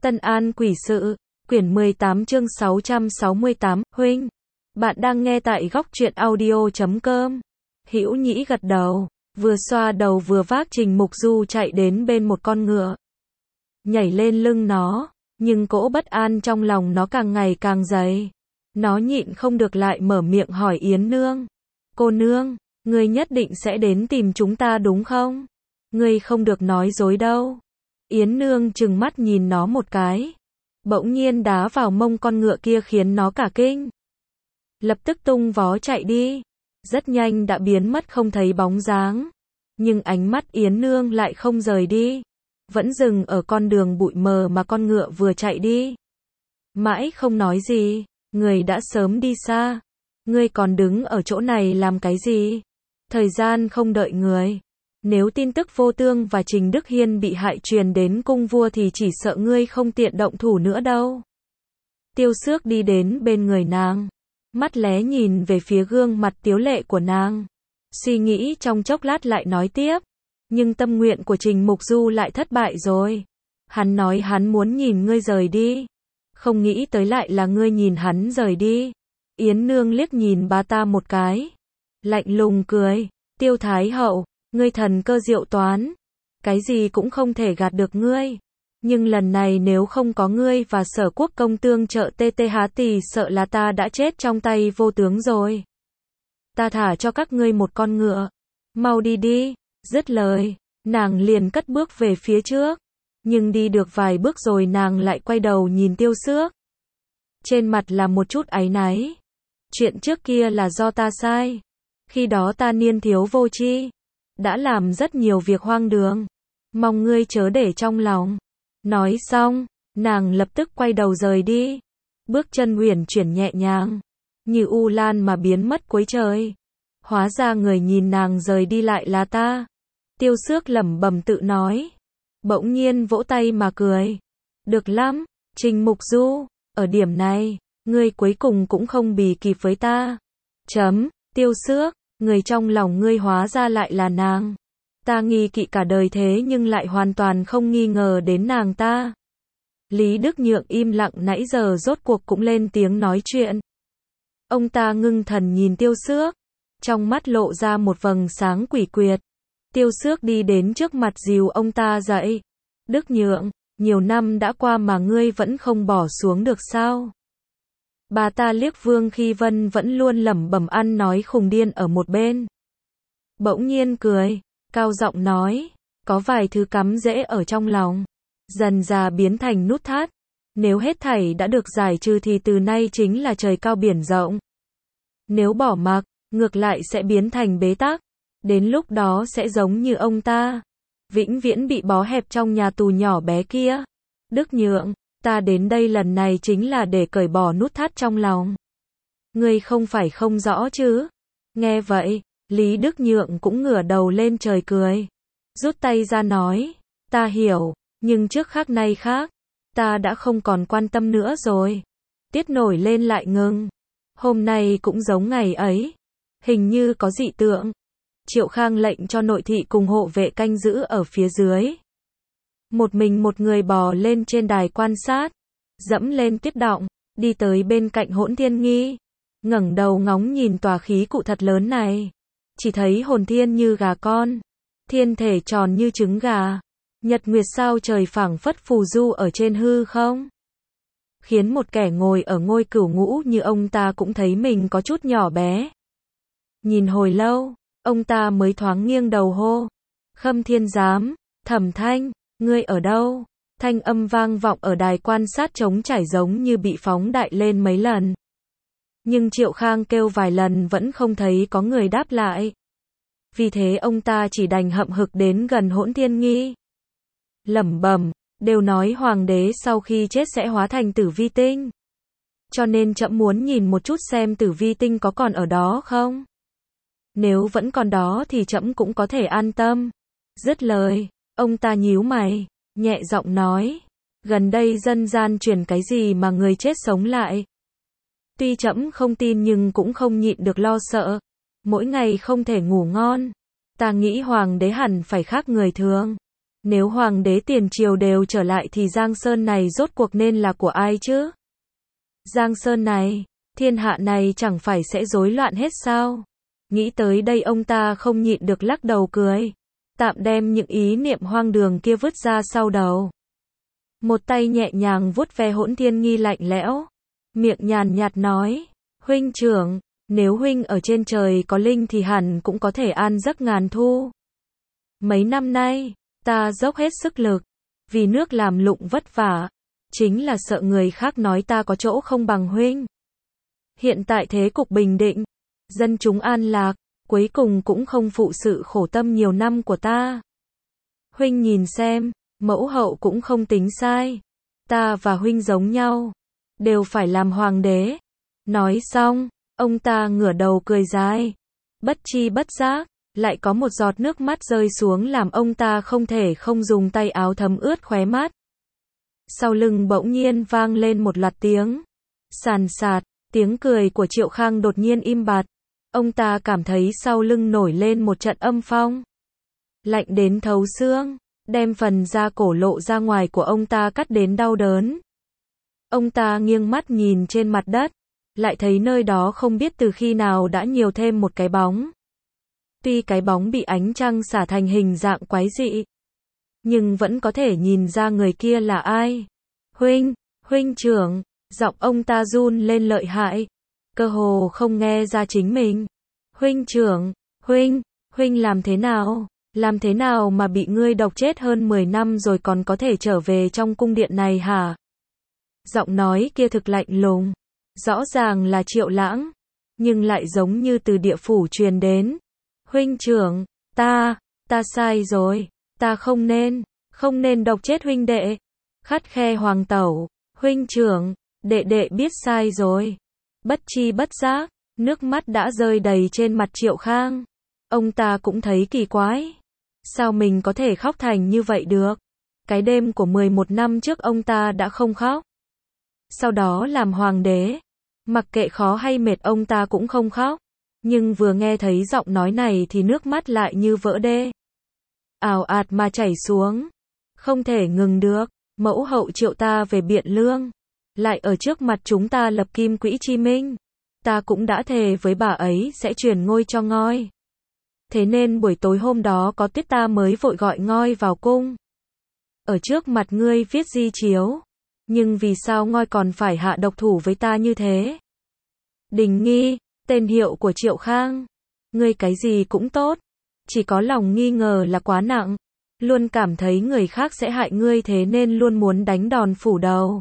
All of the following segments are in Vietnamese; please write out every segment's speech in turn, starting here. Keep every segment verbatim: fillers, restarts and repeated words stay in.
Tân An Quỷ Sự, quyển mười tám chương sáu trăm sáu mươi tám, huynh. Bạn đang nghe tại góc truyện audio chấm com. Hữu Nhĩ gật đầu, vừa xoa đầu vừa vác Trình Mục Du chạy đến bên một con ngựa. Nhảy lên lưng nó, nhưng cỗ bất an trong lòng nó càng ngày càng dày. Nó nhịn không được lại mở miệng hỏi Yến Nương. Cô nương, ngươi nhất định sẽ đến tìm chúng ta đúng không? Ngươi không được nói dối đâu. Yến Nương trừng mắt nhìn nó một cái. Bỗng nhiên đá vào mông con ngựa kia khiến nó cả kinh. Lập tức tung vó chạy đi. Rất nhanh đã biến mất không thấy bóng dáng. Nhưng ánh mắt Yến Nương lại không rời đi. Vẫn dừng ở con đường bụi mờ mà con ngựa vừa chạy đi. Mãi không nói gì, người đã sớm đi xa. Ngươi còn đứng ở chỗ này làm cái gì? Thời gian không đợi người. Nếu tin tức Vô Tương và Trình Đức Hiên bị hại truyền đến cung vua thì chỉ sợ ngươi không tiện động thủ nữa đâu. Tiêu Xước đi đến bên người nàng. Mắt lé nhìn về phía gương mặt tiếu lệ của nàng. Suy nghĩ trong chốc lát lại nói tiếp. Nhưng tâm nguyện của Trình Mục Du lại thất bại rồi. Hắn nói hắn muốn nhìn ngươi rời đi. Không nghĩ tới lại là ngươi nhìn hắn rời đi. Yến Nương liếc nhìn bà ta một cái. Lạnh lùng cười. Tiêu Thái Hậu, ngươi thần cơ diệu toán. Cái gì cũng không thể gạt được ngươi. Nhưng lần này nếu không có ngươi và Sở Quốc công tương trợ tê tê há tì sợ là ta đã chết trong tay vô tướng rồi. Ta thả cho các ngươi một con ngựa. Mau đi đi. Dứt lời, nàng liền cất bước về phía trước. Nhưng đi được vài bước rồi nàng lại quay đầu nhìn Tiêu Xước. Trên mặt là một chút áy náy. Chuyện trước kia là do ta sai. Khi đó ta niên thiếu vô tri, đã làm rất nhiều việc hoang đường. Mong ngươi chớ để trong lòng. Nói xong, nàng lập tức quay đầu rời đi. Bước chân uyển chuyển nhẹ nhàng, như u lan mà biến mất cuối trời. Hóa ra người nhìn nàng rời đi lại là ta. Tiêu Xước lẩm bẩm tự nói. Bỗng nhiên vỗ tay mà cười. Được lắm, Trình Mục Du, ở điểm này, ngươi cuối cùng cũng không bì kịp với ta. Chấm, Tiêu Xước, người trong lòng ngươi hóa ra lại là nàng. Ta nghi kỵ cả đời thế nhưng lại hoàn toàn không nghi ngờ đến nàng ta. Lý Đức Nhượng im lặng nãy giờ rốt cuộc cũng lên tiếng nói chuyện. Ông ta ngưng thần nhìn Tiêu Xước, trong mắt lộ ra một vầng sáng quỷ quyệt. Tiêu Xước đi đến trước mặt dìu ông ta dậy. Đức Nhượng, nhiều năm đã qua mà ngươi vẫn không bỏ xuống được sao? Bà ta liếc Vương Khi Vân vẫn luôn lẩm bẩm ăn nói khùng điên ở một bên. Bỗng nhiên cười, cao giọng nói, có vài thứ cắm rễ ở trong lòng, dần dà biến thành nút thắt. Nếu hết thảy đã được giải trừ thì từ nay chính là trời cao biển rộng. Nếu bỏ mặc, ngược lại sẽ biến thành bế tắc. Đến lúc đó sẽ giống như ông ta, vĩnh viễn bị bó hẹp trong nhà tù nhỏ bé kia. Đức Nhượng, ta đến đây lần này chính là để cởi bỏ nút thắt trong lòng. Ngươi không phải không rõ chứ? Nghe vậy, Lý Đức Nhượng cũng ngửa đầu lên trời cười. Rút tay ra nói, ta hiểu, nhưng trước khác nay khác. Ta đã không còn quan tâm nữa rồi. Tiết nổi lên lại ngừng. Hôm nay cũng giống ngày ấy. Hình như có dị tượng. Triệu Khang lệnh cho nội thị cùng hộ vệ canh giữ ở phía dưới. Một mình một người bò lên trên đài quan sát, dẫm lên tuyết đọng, đi tới bên cạnh Hỗn Thiên Nghi, ngẩng đầu ngóng nhìn tòa khí cụ thật lớn này. Chỉ thấy hồn thiên như gà con, thiên thể tròn như trứng gà, nhật nguyệt sao trời phảng phất phù du ở trên hư không. Khiến một kẻ ngồi ở ngôi cửu ngũ như ông ta cũng thấy mình có chút nhỏ bé. Nhìn hồi lâu, ông ta mới thoáng nghiêng đầu hô. Khâm Thiên Giám, Thẩm Thanh, ngươi ở đâu? Thanh âm vang vọng ở đài quan sát trống trải giống như bị phóng đại lên mấy lần. Nhưng Triệu Khang kêu vài lần vẫn không thấy có người đáp lại. Vì thế ông ta chỉ đành hậm hực đến gần Hỗn Thiên Nghi. Lẩm bẩm, đều nói hoàng đế sau khi chết sẽ hóa thành Tử Vi Tinh. Cho nên trẫm muốn nhìn một chút xem Tử Vi Tinh có còn ở đó không? Nếu vẫn còn đó thì trẫm cũng có thể an tâm. Dứt lời, ông ta nhíu mày, nhẹ giọng nói, gần đây dân gian truyền cái gì mà người chết sống lại. Tuy trẫm không tin nhưng cũng không nhịn được lo sợ, mỗi ngày không thể ngủ ngon. Ta nghĩ hoàng đế hẳn phải khác người thường. Nếu hoàng đế tiền triều đều trở lại thì Giang Sơn này rốt cuộc nên là của ai chứ? Giang Sơn này, thiên hạ này chẳng phải sẽ rối loạn hết sao? Nghĩ tới đây ông ta không nhịn được lắc đầu cười. Tạm đem những ý niệm hoang đường kia vứt ra sau đầu. Một tay nhẹ nhàng vuốt ve Hỗn Thiên Nghi lạnh lẽo. Miệng nhàn nhạt nói, huynh trưởng, nếu huynh ở trên trời có linh thì hẳn cũng có thể an giấc ngàn thu. Mấy năm nay, ta dốc hết sức lực, vì nước làm lụng vất vả, chính là sợ người khác nói ta có chỗ không bằng huynh. Hiện tại thế cục bình định, dân chúng an lạc, cuối cùng cũng không phụ sự khổ tâm nhiều năm của ta. Huynh nhìn xem, mẫu hậu cũng không tính sai. Ta và huynh giống nhau, đều phải làm hoàng đế. Nói xong, ông ta ngửa đầu cười dài. Bất chi bất giác, lại có một giọt nước mắt rơi xuống làm ông ta không thể không dùng tay áo thấm ướt khóe mắt. Sau lưng bỗng nhiên vang lên một loạt tiếng. Sàn sạt, tiếng cười của Triệu Khang đột nhiên im bặt. Ông ta cảm thấy sau lưng nổi lên một trận âm phong. Lạnh đến thấu xương, đem phần da cổ lộ ra ngoài của ông ta cắt đến đau đớn. Ông ta nghiêng mắt nhìn trên mặt đất, lại thấy nơi đó không biết từ khi nào đã nhiều thêm một cái bóng. Tuy cái bóng bị ánh trăng xả thành hình dạng quái dị, nhưng vẫn có thể nhìn ra người kia là ai. Huynh, huynh trưởng, giọng ông ta run lên lợi hại, cơ hồ không nghe ra chính mình. Huynh trưởng, huynh, huynh làm thế nào, làm thế nào mà bị ngươi độc chết hơn mười năm rồi còn có thể trở về trong cung điện này hả? Giọng nói kia thực lạnh lùng, rõ ràng là Triệu Lãng, nhưng lại giống như từ địa phủ truyền đến. Huynh trưởng, ta, ta sai rồi, ta không nên, không nên độc chết huynh đệ. Khắt khe hoàng tẩu, huynh trưởng, đệ đệ biết sai rồi. Bất chi bất giác, nước mắt đã rơi đầy trên mặt Triệu Khang. Ông ta cũng thấy kỳ quái. Sao mình có thể khóc thành như vậy được? Cái đêm của mười một năm trước ông ta đã không khóc. Sau đó làm hoàng đế, mặc kệ khó hay mệt ông ta cũng không khóc. Nhưng vừa nghe thấy giọng nói này thì nước mắt lại như vỡ đê. Ào ạt mà chảy xuống. Không thể ngừng được. Mẫu hậu triệu ta về Biện Lương. Lại ở trước mặt chúng ta lập Kim Quỹ Chi Minh. Ta cũng đã thề với bà ấy sẽ truyền ngôi cho ngôi. Thế nên buổi tối hôm đó có tiết ta mới vội gọi ngôi vào cung. Ở trước mặt ngươi viết di chiếu. Nhưng vì sao ngôi còn phải hạ độc thủ với ta như thế? Đình Nghi, tên hiệu của Triệu Khang. Ngươi cái gì cũng tốt. Chỉ có lòng nghi ngờ là quá nặng. Luôn cảm thấy người khác sẽ hại ngươi thế nên luôn muốn đánh đòn phủ đầu.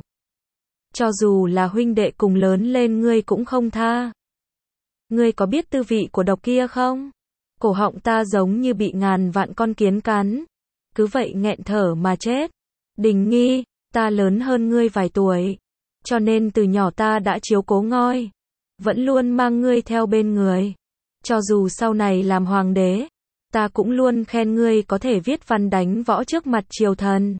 Cho dù là huynh đệ cùng lớn lên ngươi cũng không tha. Ngươi có biết tư vị của độc kia không? Cổ họng ta giống như bị ngàn vạn con kiến cắn. Cứ vậy nghẹn thở mà chết. Đình Nghi, ta lớn hơn ngươi vài tuổi. Cho nên từ nhỏ ta đã chiếu cố ngôi. Vẫn luôn mang ngươi theo bên người. Cho dù sau này làm hoàng đế, ta cũng luôn khen ngươi có thể viết văn đánh võ trước mặt triều thần.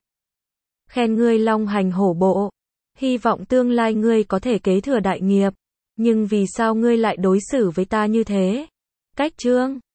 Khen ngươi long hành hổ bộ. Hy vọng tương lai ngươi có thể kế thừa đại nghiệp. Nhưng vì sao ngươi lại đối xử với ta như thế? Cách chương